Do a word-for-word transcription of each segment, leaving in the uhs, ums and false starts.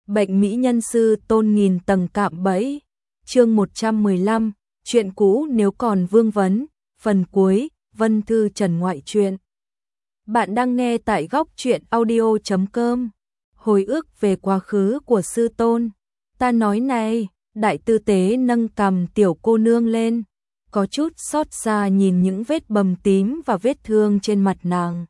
Bệnh mỹ nhân sư tôn nghìn tầng cạm bẫy. Chương một trăm mười lăm, chuyện cũ nếu còn vương vấn, phần cuối, Vân Thư Trần ngoại truyện. Bạn đang nghe tại góc truyện audio chấm com. Hồi ức về quá khứ của sư tôn. Ta nói này, đại tư tế nâng cằm tiểu cô nương lên, có chút xót xa nhìn những vết bầm tím và vết thương trên mặt nàng.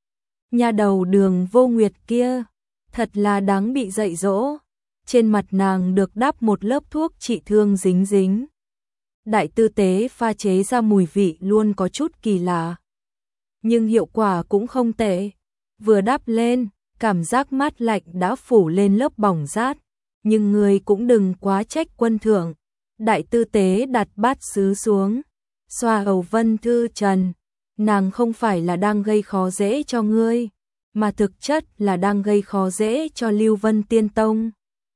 Nhà đầu Đường Vô Nguyệt kia, thật là đáng bị dạy dỗ. Trên mặt nàng được đắp một lớp thuốc trị thương dính dính. Đại tư tế pha chế ra mùi vị luôn có chút kỳ lạ, nhưng hiệu quả cũng không tệ. Vừa đắp lên, cảm giác mát lạnh đã phủ lên lớp bỏng rát. Nhưng người cũng đừng quá trách quân thượng. Đại tư tế đặt bát sứ xuống, xoa hầu Vân Thư Trần. Nàng không phải là đang gây khó dễ cho ngươi, mà thực chất là đang gây khó dễ cho Lưu Vân Tiên Tông.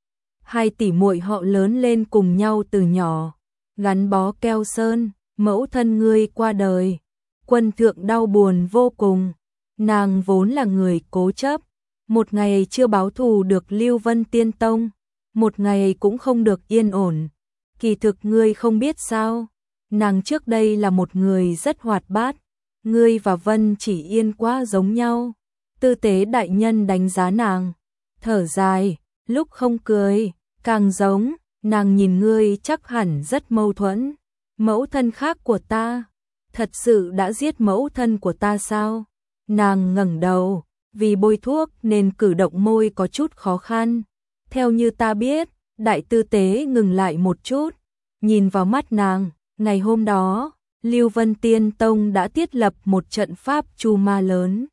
Hai tỷ muội họ lớn lên cùng nhau từ nhỏ, gắn bó keo sơn, mẫu thân ngươi qua đời. Quân thượng đau buồn vô cùng, nàng vốn là người cố chấp, một ngày chưa báo thù được Lưu Vân Tiên Tông, một ngày cũng không được yên ổn. Kỳ thực ngươi không biết sao, nàng trước đây là một người rất hoạt bát, ngươi và Vân Chỉ Yên quá giống nhau. Tư tế đại nhân đánh giá nàng, thở dài, lúc không cười, càng giống. Nàng nhìn ngươi chắc hẳn rất mâu thuẫn. Mẫu thân khác của ta, thật sự đã giết mẫu thân của ta sao? Nàng ngẩng đầu, vì bôi thuốc nên cử động môi có chút khó khăn. Theo như ta biết, đại tư tế ngừng lại một chút, nhìn vào mắt nàng. Ngày hôm đó, Lưu Vân Tiên Tông đã thiết lập một trận pháp chu ma lớn.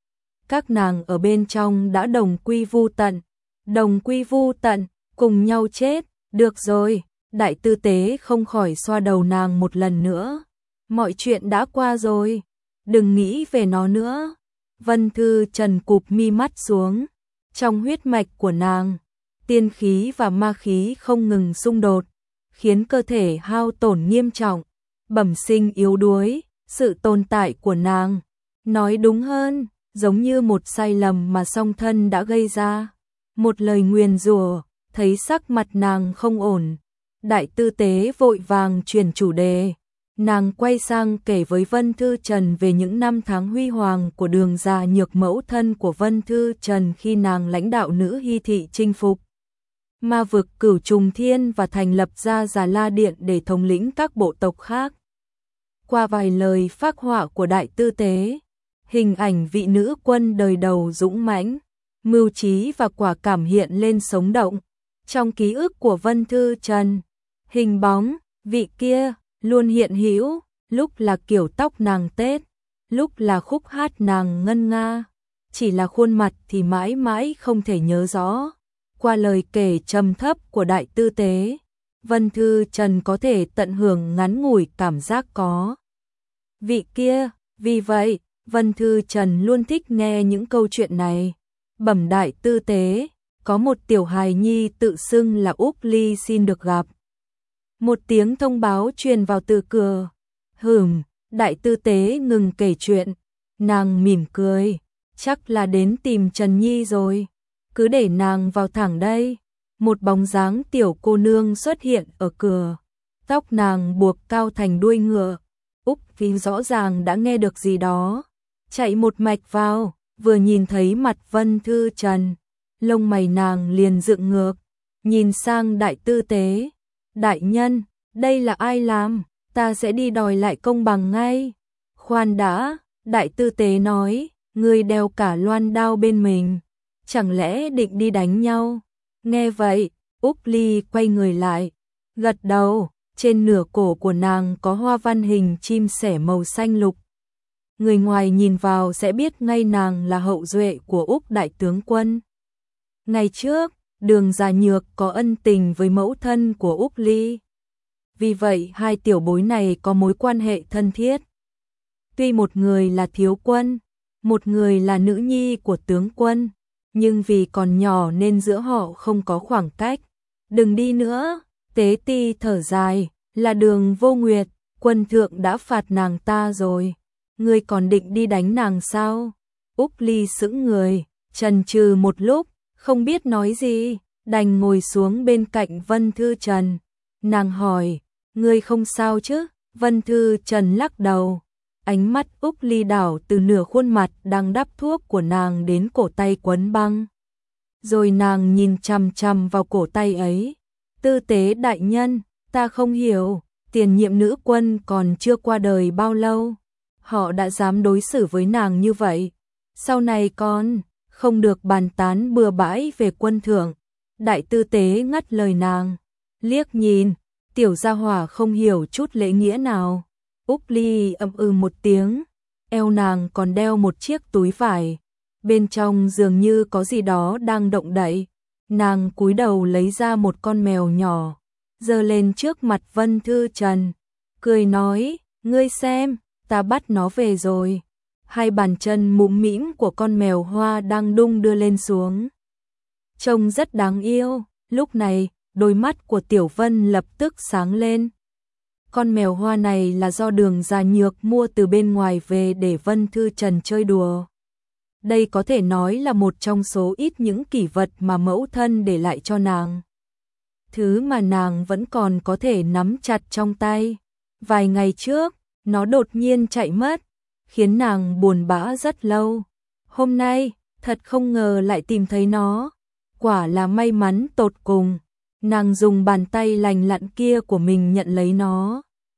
Các nàng ở bên trong đã đồng quy vu tận, đồng quy vu tận, cùng nhau chết. Được rồi, đại tư tế không khỏi xoa đầu nàng một lần nữa. Mọi chuyện đã qua rồi, đừng nghĩ về nó nữa. Vân Thư Trần cụp mi mắt xuống, trong huyết mạch của nàng, tiên khí và ma khí không ngừng xung đột, khiến cơ thể hao tổn nghiêm trọng, bẩm sinh yếu đuối. Sự tồn tại của nàng, nói đúng hơn, giống như một sai lầm mà song thân đã gây ra, một lời nguyền rủa. Thấy sắc mặt nàng không ổn, đại tư tế vội vàng chuyển chủ đề. Nàng quay sang kể với Vân Thư Trần về những năm tháng huy hoàng của Đường Gia Nhược, mẫu thân của Vân Thư Trần khi nàng lãnh đạo Nữ Hy thị chinh phục ma vực Cửu Trùng Thiên và thành lập ra Già La Điện để thống lĩnh các bộ tộc khác. Qua vài lời phác họa của đại tư tế, hình ảnh vị nữ quân đời đầu dũng mãnh, mưu trí và quả cảm hiện lên sống động. Trong ký ức của Vân Thư Trần, hình bóng vị kia luôn hiện hữu, lúc là kiểu tóc nàng tết, lúc là khúc hát nàng ngân nga, chỉ là khuôn mặt thì mãi mãi không thể nhớ rõ. Qua lời kể trầm thấp của đại tư tế, Vân Thư Trần có thể tận hưởng ngắn ngủi cảm giác có vị kia. Vì vậy, Vân Thư Trần luôn thích nghe những câu chuyện này. Bẩm đại tư tế, có một tiểu hài nhi tự xưng là Úc Ly xin được gặp. Một tiếng thông báo truyền vào từ cửa. Hửm, đại tư tế ngừng kể chuyện. Nàng mỉm cười, chắc là đến tìm Trần Nhi rồi. Cứ để nàng vào thẳng đây. Một bóng dáng tiểu cô nương xuất hiện ở cửa. Tóc nàng buộc cao thành đuôi ngựa. Úc Ly rõ ràng đã nghe được gì đó, chạy một mạch vào, vừa nhìn thấy mặt Vân Thư Trần, lông mày nàng liền dựng ngược, nhìn sang đại tư tế. Đại nhân, đây là ai làm? Ta sẽ đi đòi lại công bằng ngay. Khoan đã, đại tư tế nói, ngươi đeo cả loan đao bên mình, chẳng lẽ định đi đánh nhau? Nghe vậy, Úc Ly quay người lại, gật đầu. Trên nửa cổ của nàng có hoa văn hình chim sẻ màu xanh lục. Người ngoài nhìn vào sẽ biết ngay nàng là hậu duệ của Úc đại tướng quân. Ngày trước, Đường Gia Nhược có ân tình với mẫu thân của Úc Ly. Vì vậy hai tiểu bối này có mối quan hệ thân thiết. Tuy một người là thiếu quân, một người là nữ nhi của tướng quân, nhưng vì còn nhỏ nên giữa họ không có khoảng cách. Đừng đi nữa, tế ti thở dài, là Đường Vô Nguyệt, quân thượng đã phạt nàng ta rồi. Ngươi còn định đi đánh nàng sao? Úc Ly sững người, chần chừ một lúc, không biết nói gì. đành ngồi xuống bên cạnh Vân Thư Trần. Nàng hỏi, ngươi không sao chứ? Vân Thư Trần lắc đầu, ánh mắt Úc Ly đảo từ nửa khuôn mặt đang đắp thuốc của nàng đến cổ tay quấn băng. Rồi nàng nhìn chằm chằm vào cổ tay ấy. Tư tế đại nhân, ta không hiểu, tiền nhiệm nữ quân còn chưa qua đời bao lâu, họ đã dám đối xử với nàng như vậy. Sau này con không được bàn tán bừa bãi về quân thượng. Đại tư tế ngắt lời nàng, liếc nhìn, tiểu gia hỏa không hiểu chút lễ nghĩa nào. Úc Ly ậm ừ một tiếng, eo nàng còn đeo một chiếc túi vải, bên trong dường như có gì đó đang động đậy. Nàng cúi đầu lấy ra một con mèo nhỏ, giơ lên trước mặt Vân Thư Trần, cười nói, ngươi xem, ta bắt nó về rồi. Hai bàn chân mũm mĩm của con mèo hoa đang đung đưa lên xuống, trông rất đáng yêu. Lúc này, đôi mắt của Tiểu Vân lập tức sáng lên. Con mèo hoa này là do Đường Gia Nhược mua từ bên ngoài về để Vân Thư Trần chơi đùa. Đây có thể nói là một trong số ít những kỷ vật mà mẫu thân để lại cho nàng. Thứ mà nàng vẫn còn có thể nắm chặt trong tay. Vài ngày trước, nó đột nhiên chạy mất, khiến nàng buồn bã rất lâu. Hôm nay, thật không ngờ lại tìm thấy nó. Quả là may mắn tột cùng. Nàng dùng bàn tay lành lặn kia của mình nhận lấy nó,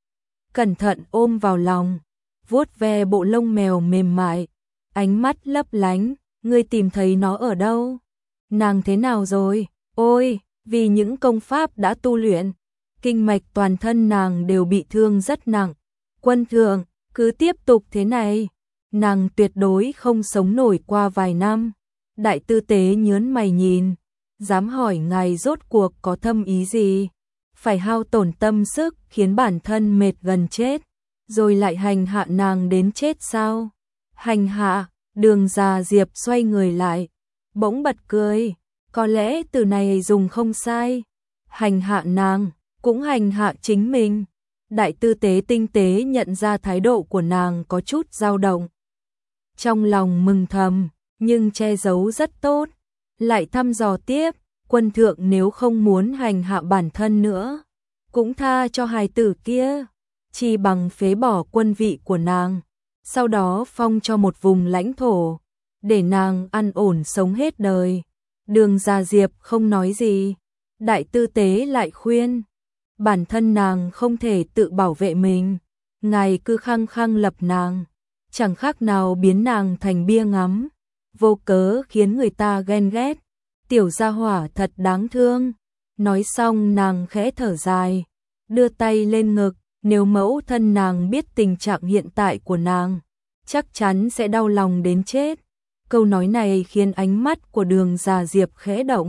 cẩn thận ôm vào lòng, vuốt ve bộ lông mèo mềm mại, ánh mắt lấp lánh. Ngươi tìm thấy nó ở đâu? Nàng thế nào rồi? Ôi, vì những công pháp đã tu luyện, kinh mạch toàn thân nàng đều bị thương rất nặng. Quân thượng, cứ tiếp tục thế này, nàng tuyệt đối không sống nổi qua vài năm. Đại tư tế nhớn mày nhìn, dám hỏi ngài rốt cuộc có thâm ý gì? Phải hao tổn tâm sức khiến bản thân mệt gần chết, rồi lại hành hạ nàng đến chết sao? Hành hạ? Đường Gia Diệp xoay người lại, bỗng bật cười, có lẽ từ này dùng không sai. Hành hạ nàng, cũng hành hạ chính mình. Đại tư tế tinh tế nhận ra thái độ của nàng có chút dao động. Trong lòng mừng thầm, nhưng che giấu rất tốt. Lại thăm dò tiếp, quân thượng nếu không muốn hành hạ bản thân nữa, cũng tha cho hài tử kia, chỉ bằng phế bỏ quân vị của nàng, sau đó phong cho một vùng lãnh thổ, để nàng an ổn sống hết đời. Đường Gia Diệp không nói gì. Đại tư tế lại khuyên, bản thân nàng không thể tự bảo vệ mình, ngài cứ khăng khăng lập nàng, chẳng khác nào biến nàng thành bia ngắm, vô cớ khiến người ta ghen ghét. Tiểu gia hỏa thật đáng thương. Nói xong nàng khẽ thở dài, đưa tay lên ngực. Nếu mẫu thân nàng biết tình trạng hiện tại của nàng, chắc chắn sẽ đau lòng đến chết. Câu nói này khiến ánh mắt của Đường Gia Diệp khẽ động.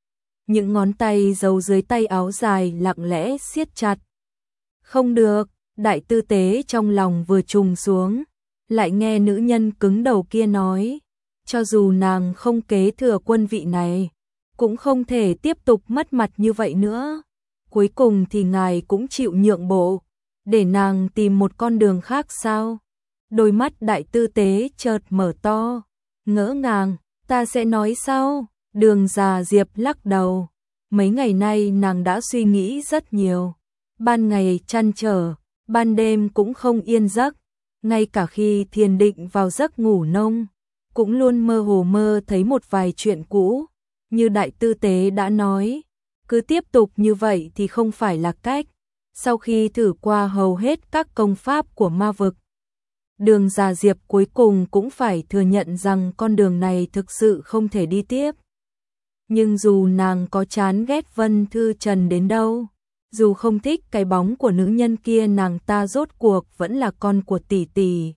Những ngón tay giấu dưới tay áo dài lặng lẽ siết chặt. Không được, đại tư tế trong lòng vừa trùng xuống, lại nghe nữ nhân cứng đầu kia nói, cho dù nàng không kế thừa quân vị này, cũng không thể tiếp tục mất mặt như vậy nữa. Cuối cùng thì ngài cũng chịu nhượng bộ, để nàng tìm một con đường khác sao? Đôi mắt đại tư tế chợt mở to, ngỡ ngàng, ta sẽ nói sau. Đường Gia Diệp lắc đầu, mấy ngày nay nàng đã suy nghĩ rất nhiều, ban ngày trăn trở, ban đêm cũng không yên giấc, ngay cả khi thiền định vào giấc ngủ nông, cũng luôn mơ hồ mơ thấy một vài chuyện cũ. Như đại tư tế đã nói, cứ tiếp tục như vậy thì không phải là cách. Sau khi thử qua hầu hết các công pháp của ma vực, Đường Gia Diệp cuối cùng cũng phải thừa nhận rằng con đường này thực sự không thể đi tiếp. Nhưng dù nàng có chán ghét Vân Thư Trần đến đâu, dù không thích cái bóng của nữ nhân kia, nàng ta rốt cuộc vẫn là con của tỷ tỷ,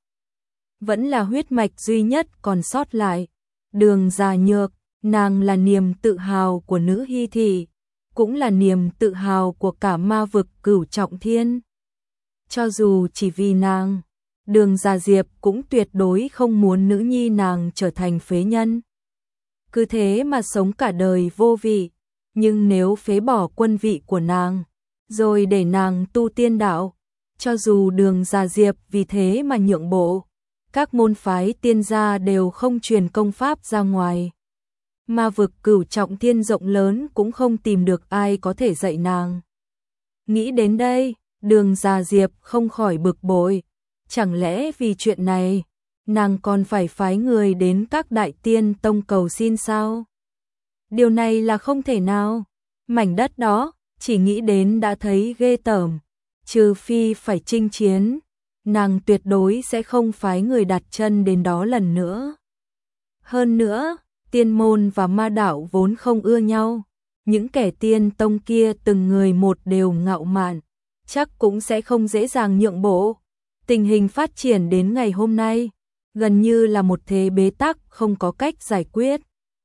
vẫn là huyết mạch duy nhất còn sót lại. Đường Gia Nhược, nàng là niềm tự hào của nữ Hy thị, cũng là niềm tự hào của cả ma vực Cửu Trọng Thiên. Cho dù chỉ vì nàng, Đường Gia Diệp cũng tuyệt đối không muốn nữ nhi nàng trở thành phế nhân, cứ thế mà sống cả đời vô vị. Nhưng nếu phế bỏ quân vị của nàng, rồi để nàng tu tiên đạo, cho dù Đường Gia Diệp vì thế mà nhượng bộ, các môn phái tiên gia đều không truyền công pháp ra ngoài. Ma vực cửu trọng thiên rộng lớn cũng không tìm được ai có thể dạy nàng. Nghĩ đến đây, Đường Già Diệp không khỏi bực bội. Chẳng lẽ vì chuyện này, nàng còn phải phái người đến các đại tiên tông cầu xin sao? Điều này là không thể nào. Mảnh đất đó, chỉ nghĩ đến đã thấy ghê tởm. Trừ phi phải chinh chiến, nàng tuyệt đối sẽ không phái người đặt chân đến đó lần nữa. Hơn nữa, tiên môn và ma đạo vốn không ưa nhau. Những kẻ tiên tông kia từng người một đều ngạo mạn, chắc cũng sẽ không dễ dàng nhượng bộ. Tình hình phát triển đến ngày hôm nay, gần như là một thế bế tắc không có cách giải quyết.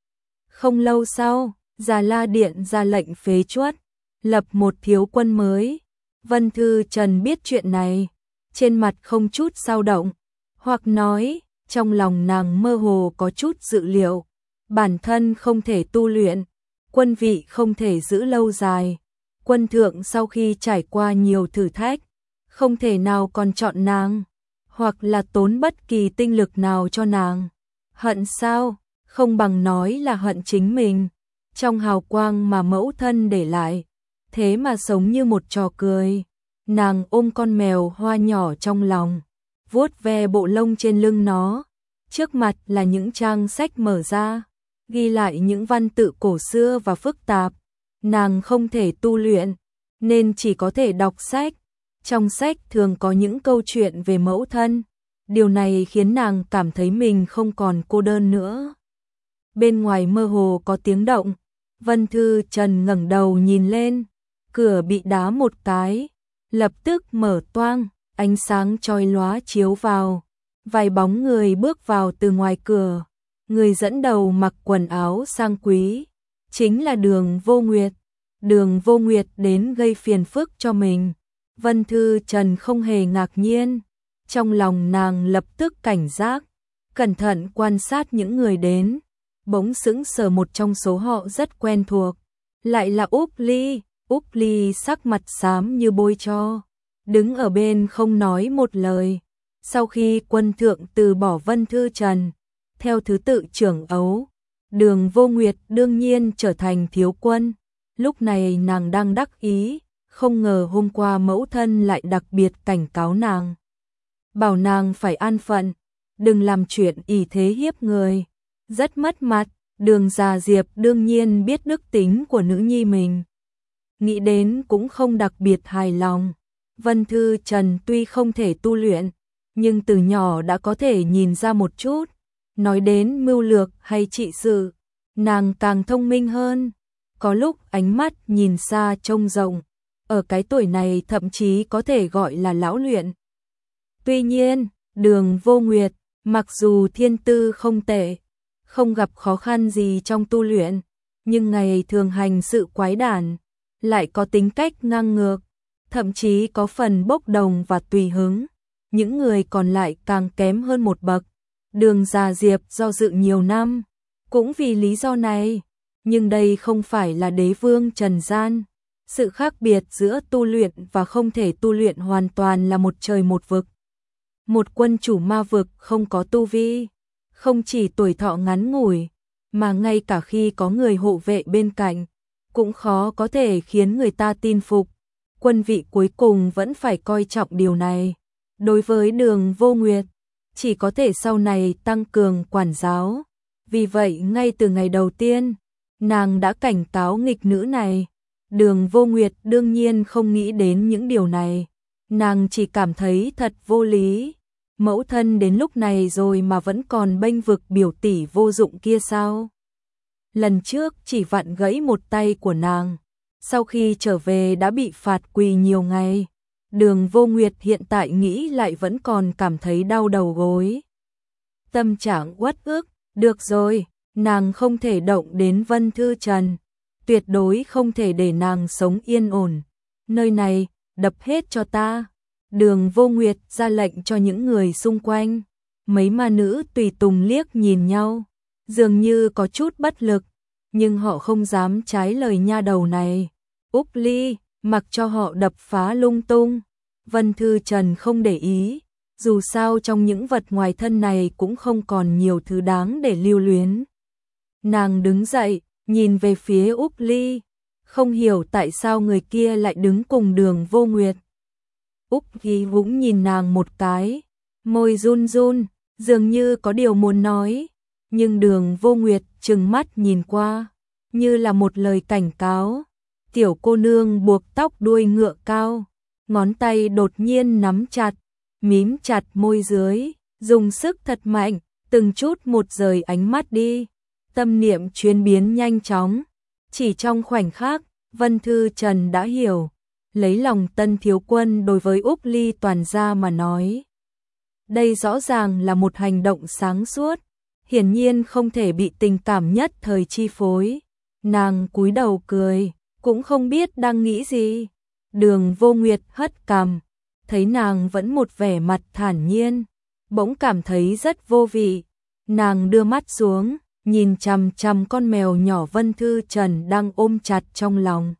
Không lâu sau, Già La Điện ra lệnh phế truất, lập một thiếu quân mới. Vân Thư Trần biết chuyện này, trên mặt không chút dao động, hoặc nói, trong lòng nàng mơ hồ có chút dự liệu, bản thân không thể tu luyện, quân vị không thể giữ lâu dài. Quân thượng sau khi trải qua nhiều thử thách, không thể nào còn chọn nàng, hoặc là tốn bất kỳ tinh lực nào cho nàng. Hận sao? Không bằng nói là hận chính mình. Trong hào quang mà mẫu thân để lại, thế mà sống như một trò cười. Nàng ôm con mèo hoa nhỏ trong lòng, vuốt ve bộ lông trên lưng nó. Trước mặt là những trang sách mở ra, ghi lại những văn tự cổ xưa và phức tạp. Nàng không thể tu luyện, nên chỉ có thể đọc sách. Trong sách thường có những câu chuyện về mẫu thân. Điều này khiến nàng cảm thấy mình không còn cô đơn nữa. Bên ngoài mơ hồ có tiếng động. Vân Thư Trần ngẩng đầu nhìn lên. Cửa bị đá một cái, lập tức mở toang, ánh sáng chói lóa chiếu vào. Vài bóng người bước vào từ ngoài cửa. Người dẫn đầu mặc quần áo sang quý, chính là Đường Vô Nguyệt. Đường Vô Nguyệt đến gây phiền phức cho mình. Vân Thư Trần không hề ngạc nhiên, trong lòng nàng lập tức cảnh giác, cẩn thận quan sát những người đến. Bỗng sững sờ một trong số họ rất quen thuộc, lại là Úc Ly. Úc Ly sắc mặt xám như bôi tro, đứng ở bên không nói một lời. Sau khi quân thượng từ bỏ Vân Thư Trần, theo thứ tự trưởng ấu, Đường Vô Nguyệt đương nhiên trở thành thiếu quân. Lúc này nàng đang đắc ý, không ngờ hôm qua mẫu thân lại đặc biệt cảnh cáo nàng, bảo nàng phải an phận, đừng làm chuyện ỷ thế hiếp người, rất mất mặt. Đường Già Diệp đương nhiên biết đức tính của nữ nhi mình, nghĩ đến cũng không đặc biệt hài lòng. Vân Thư Trần tuy không thể tu luyện, nhưng từ nhỏ đã có thể nhìn ra một chút. Nói đến mưu lược hay trị sự, nàng càng thông minh hơn. Có lúc ánh mắt nhìn xa trông rộng, ở cái tuổi này thậm chí có thể gọi là lão luyện. Tuy nhiên, Đường Vô Nguyệt, mặc dù thiên tư không tệ, không gặp khó khăn gì trong tu luyện, nhưng ngày thường hành sự quái đản, lại có tính cách ngang ngược, thậm chí có phần bốc đồng và tùy hứng. Những người còn lại càng kém hơn một bậc. Đường Già Diệp do dự nhiều năm, cũng vì lý do này. Nhưng đây không phải là đế vương trần gian. Sự khác biệt giữa tu luyện và không thể tu luyện hoàn toàn là một trời một vực. Một quân chủ ma vực không có tu vi, không chỉ tuổi thọ ngắn ngủi, mà ngay cả khi có người hộ vệ bên cạnh, cũng khó có thể khiến người ta tin phục. Quân vị cuối cùng vẫn phải coi trọng điều này. Đối với Đường Vô Nguyệt, chỉ có thể sau này tăng cường quản giáo. Vì vậy ngay từ ngày đầu tiên, nàng đã cảnh cáo nghịch nữ này. Đường Vô Nguyệt đương nhiên không nghĩ đến những điều này. Nàng chỉ cảm thấy thật vô lý. Mẫu thân đến lúc này rồi mà vẫn còn bênh vực biểu tỷ vô dụng kia sao? Lần trước chỉ vặn gãy một tay của nàng, sau khi trở về đã bị phạt quỳ nhiều ngày. Đường Vô Nguyệt hiện tại nghĩ lại vẫn còn cảm thấy đau đầu gối. Tâm trạng uất ức, được rồi, nàng không thể động đến Vân Thư Trần, tuyệt đối không thể để nàng sống yên ổn. Nơi này, đập hết cho ta. Đường Vô Nguyệt ra lệnh cho những người xung quanh. Mấy ma nữ tùy tùng liếc nhìn nhau, dường như có chút bất lực, nhưng họ không dám trái lời nha đầu này. Úc Ly, mặc cho họ đập phá lung tung. Vân Thư Trần không để ý, dù sao trong những vật ngoài thân này cũng không còn nhiều thứ đáng để lưu luyến. Nàng đứng dậy, nhìn về phía Úc Ly, không hiểu tại sao người kia lại đứng cùng Đường Vô Nguyệt. Úc Ly cũng nhìn nàng một cái, môi run run, dường như có điều muốn nói, nhưng Đường Vô Nguyệt trừng mắt nhìn qua, như là một lời cảnh cáo. Tiểu cô nương buộc tóc đuôi ngựa cao, ngón tay đột nhiên nắm chặt, mím chặt môi dưới, dùng sức thật mạnh, từng chút một rời ánh mắt đi. Tâm niệm chuyển biến nhanh chóng, chỉ trong khoảnh khắc, Vân Thư Trần đã hiểu, lấy lòng Tân thiếu quân đối với Úc Ly toàn gia mà nói. Đây rõ ràng là một hành động sáng suốt, hiển nhiên không thể bị tình cảm nhất thời chi phối. Nàng cúi đầu cười, cũng không biết đang nghĩ gì. Đường Vô Nguyệt hất cằm, thấy nàng vẫn một vẻ mặt thản nhiên, bỗng cảm thấy rất vô vị. Nàng đưa mắt xuống, nhìn chằm chằm con mèo nhỏ Vân Thư Trần đang ôm chặt trong lòng.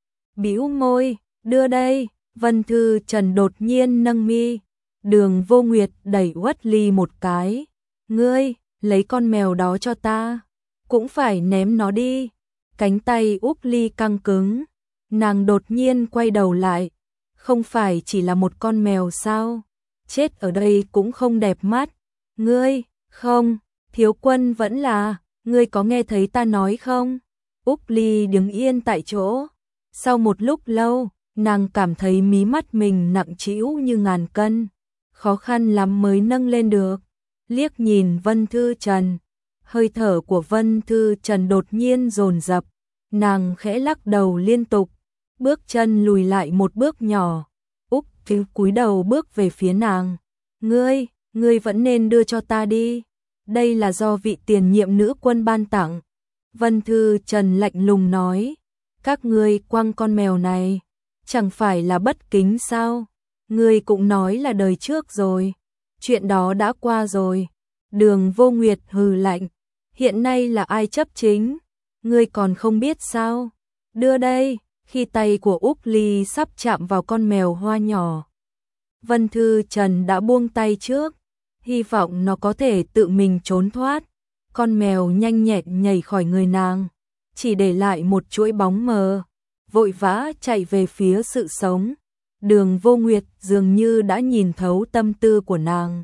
Bĩu môi, đưa đây. Vân Thư Trần đột nhiên nâng mi. Đường Vô Nguyệt đẩy Uất Ly một cái. Ngươi, lấy con mèo đó cho ta. Cũng phải ném nó đi. Cánh tay Úc Ly căng cứng. Nàng đột nhiên quay đầu lại. Không phải chỉ là một con mèo sao? Chết ở đây cũng không đẹp mắt. Ngươi, không, thiếu quân vẫn là, ngươi có nghe thấy ta nói không? Úc Ly đứng yên tại chỗ. Sau một lúc lâu, nàng cảm thấy mí mắt mình nặng trĩu như ngàn cân. Khó khăn lắm mới nâng lên được. Liếc nhìn Vân Thư Trần. Hơi thở của Vân Thư Trần đột nhiên dồn dập. Nàng khẽ lắc đầu liên tục. Bước chân lùi lại một bước nhỏ. Úc Ly cúi đầu bước về phía nàng. Ngươi, ngươi vẫn nên đưa cho ta đi. Đây là do vị tiền nhiệm nữ quân ban tặng. Vân Thư Trần lạnh lùng nói. Các ngươi quăng con mèo này, chẳng phải là bất kính sao? Ngươi cũng nói là đời trước rồi. Chuyện đó đã qua rồi. Đường Vô Nguyệt hừ lạnh. Hiện nay là ai chấp chính? Ngươi còn không biết sao? Đưa đây. Khi tay của Úc Ly sắp chạm vào con mèo hoa nhỏ, Vân Thư Trần đã buông tay trước, hy vọng nó có thể tự mình trốn thoát. Con mèo nhanh nhẹn nhảy khỏi người nàng, chỉ để lại một chuỗi bóng mờ, vội vã chạy về phía sự sống. Đường Vô Nguyệt dường như đã nhìn thấu tâm tư của nàng.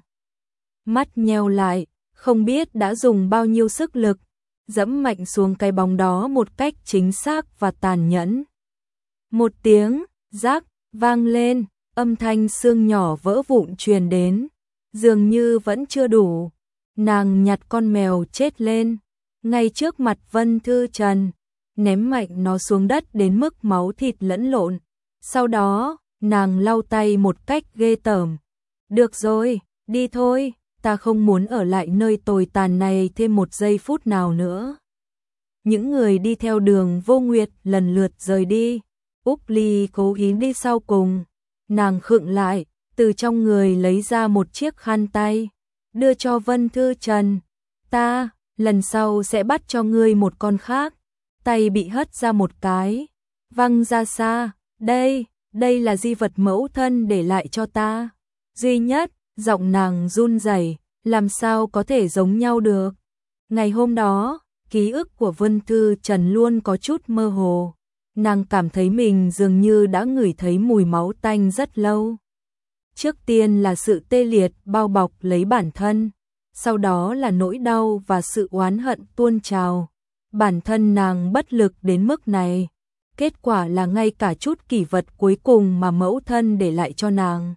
Mắt nheo lại, không biết đã dùng bao nhiêu sức lực, dẫm mạnh xuống cái bóng đó một cách chính xác và tàn nhẫn. Một tiếng rác vang lên, âm thanh xương nhỏ vỡ vụn truyền đến, dường như vẫn chưa đủ. Nàng nhặt con mèo chết lên, ngay trước mặt Vân Thư Trần, ném mạnh nó xuống đất đến mức máu thịt lẫn lộn. Sau đó, nàng lau tay một cách ghê tởm. Được rồi, đi thôi, ta không muốn ở lại nơi tồi tàn này thêm một giây phút nào nữa. Những người đi theo Đường Vô Nguyệt lần lượt rời đi. Úc Ly cố ý đi sau cùng. Nàng khựng lại, từ trong người lấy ra một chiếc khăn tay, đưa cho Vân Thư Trần. Ta, lần sau sẽ bắt cho ngươi một con khác. Tay bị hất ra một cái, văng ra xa. Đây, đây là di vật mẫu thân để lại cho ta. Duy nhất, giọng nàng run rẩy, làm sao có thể giống nhau được. Ngày hôm đó, ký ức của Vân Thư Trần luôn có chút mơ hồ. Nàng cảm thấy mình dường như đã ngửi thấy mùi máu tanh rất lâu. Trước tiên là sự tê liệt bao bọc lấy bản thân, sau đó là nỗi đau và sự oán hận tuôn trào. Bản thân nàng bất lực đến mức này, kết quả là ngay cả chút kỷ vật cuối cùng mà mẫu thân để lại cho nàng,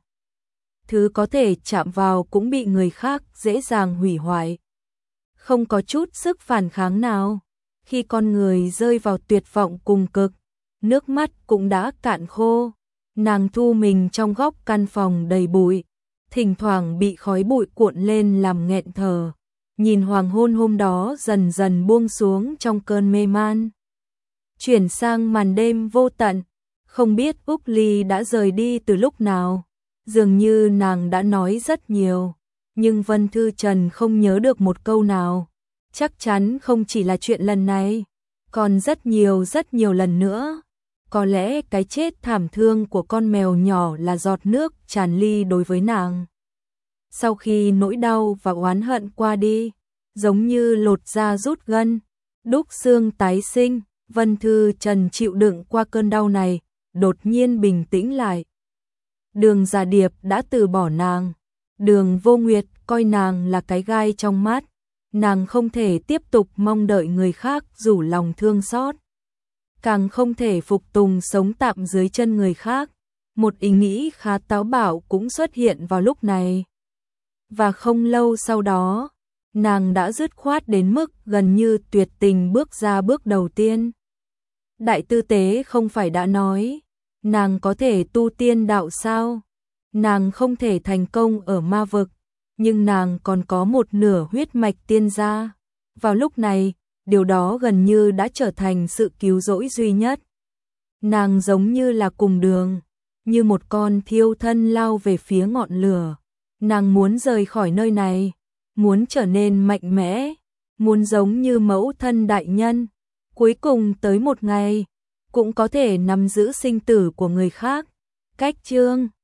thứ có thể chạm vào cũng bị người khác dễ dàng hủy hoại. Không có chút sức phản kháng nào. Khi con người rơi vào tuyệt vọng cùng cực, nước mắt cũng đã cạn khô. Nàng thu mình trong góc căn phòng đầy bụi, thỉnh thoảng bị khói bụi cuộn lên làm nghẹn thở. Nhìn hoàng hôn hôm đó dần dần buông xuống trong cơn mê man. Chuyển sang màn đêm vô tận, không biết Úc Ly đã rời đi từ lúc nào. Dường như nàng đã nói rất nhiều, nhưng Vân Thư Trần không nhớ được một câu nào. Chắc chắn không chỉ là chuyện lần này, còn rất nhiều rất nhiều lần nữa. Có lẽ cái chết thảm thương của con mèo nhỏ là giọt nước tràn ly đối với nàng. Sau khi nỗi đau và oán hận qua đi, giống như lột da rút gân, đúc xương tái sinh. Vân Thư Trần chịu đựng qua cơn đau này, đột nhiên bình tĩnh lại. Đường Giả Điệp đã từ bỏ nàng. Đường Vô Nguyệt coi nàng là cái gai trong mắt. Nàng không thể tiếp tục mong đợi người khác rủ lòng thương xót. Càng không thể phục tùng sống tạm dưới chân người khác. Một ý nghĩ khá táo bạo cũng xuất hiện vào lúc này. Và không lâu sau đó, nàng đã dứt khoát đến mức gần như tuyệt tình bước ra bước đầu tiên. Đại tư tế không phải đã nói, nàng có thể tu tiên đạo sao? Nàng không thể thành công ở ma vực, nhưng nàng còn có một nửa huyết mạch tiên gia. Vào lúc này, điều đó gần như đã trở thành sự cứu rỗi duy nhất. Nàng giống như là cùng đường, như một con thiêu thân lao về phía ngọn lửa. Nàng muốn rời khỏi nơi này, muốn trở nên mạnh mẽ, muốn giống như mẫu thân đại nhân. Cuối cùng tới một ngày, cũng có thể nắm giữ sinh tử của người khác. Cách chương